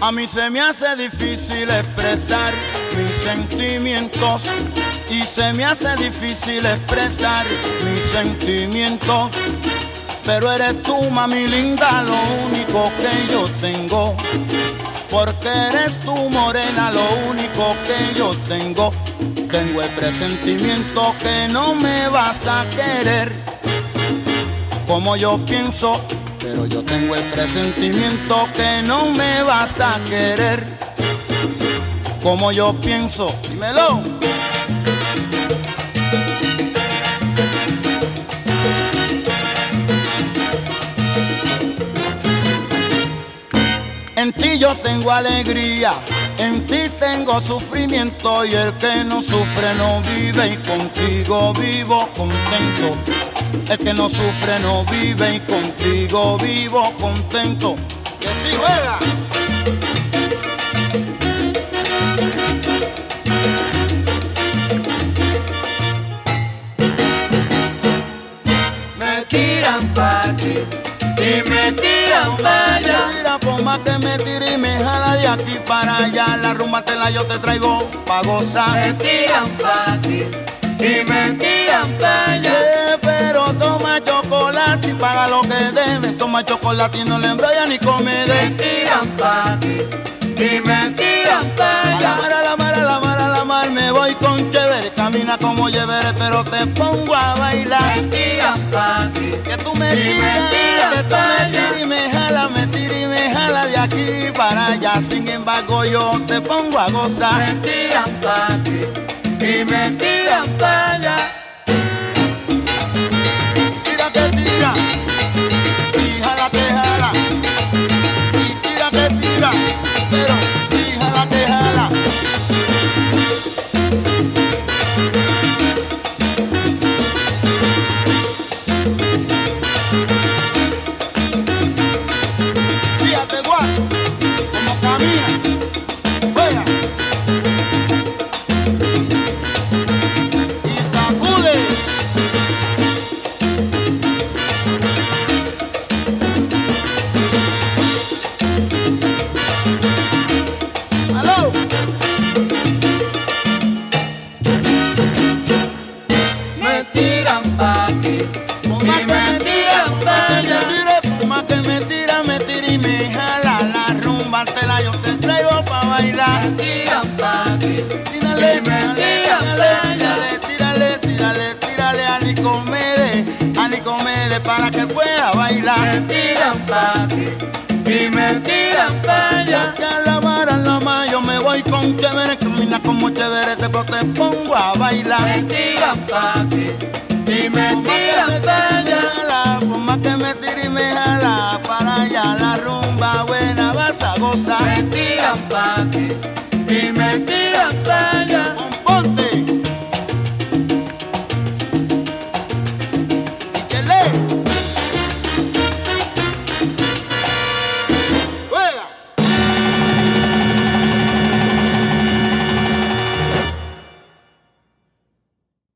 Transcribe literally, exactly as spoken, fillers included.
A mí se me hace difícil expresar mis sentimientos y se me hace difícil expresar mis sentimientos. Pero eres tú, mami linda, lo único que yo tengo. Porque eres tú, morena, lo único que yo tengo. Tengo el presentimiento que no me vas a querer como yo pienso, pero yo tengo el presentimiento que no me vas a querer como yo pienso. Dímelo. En ti yo tengo alegría, en ti tengo sufrimiento, y el que no sufre no vive, y contigo vivo contento. El que no sufre no vive, y contigo vivo contento. Que sí juega. Me tiran pa' aquí y me tiran pa' allá. Me tira por más que me tire y me jala de aquí para allá. La rumba te la yo te traigo pa' gozar. Me tiran pa' aquí y me tiran pa' allá. Eh, pero toma chocolate y paga lo que debes. Toma chocolate y no le embrolla ni come de. Me tiran pa' aquí y me tiran pa' A la allá. mar, a la mar, a la mar, a la mar me voy con chévere. Camina como chévere, pero te pongo a bailar. Me tiran pa' aquí Que tú me y me tiras, tiran que tú pa' me allá. tiras y me jala, me tira y me jala de aquí para allá. Sin embargo yo te pongo a gozar. Me tiran pa' aquí y me tiran pa' allá. Tira que tira y jala que jala, y tira que tira, pero y jala que jala. Fíjate guau, como camina, juega y sacude. Aló. Me tiran pa' aquí Por y más que me tiran pa' allá. me tire, por más que me tira, me tira y me jala. La rumba te la yo te traigo pa' bailar. Me tiran pa' aquí Tírale, y me tírale, tiran pa' allá. tírale, tírale, tírale, tírale a Nicomede, a Nicomede para que pueda bailar. Me tiran pa' aquí y me tiran pa' allá. Que a la mar, a la mar, yo me voy con chévere, camina como chévere, te, te pongo a bailar. Me tiran pa' aquí y me Por más que tiran me pa' tire y me allá. jala, por más que me tire y me jala, para allá la rumba buena vas a gozar. Me tiran pa' aquí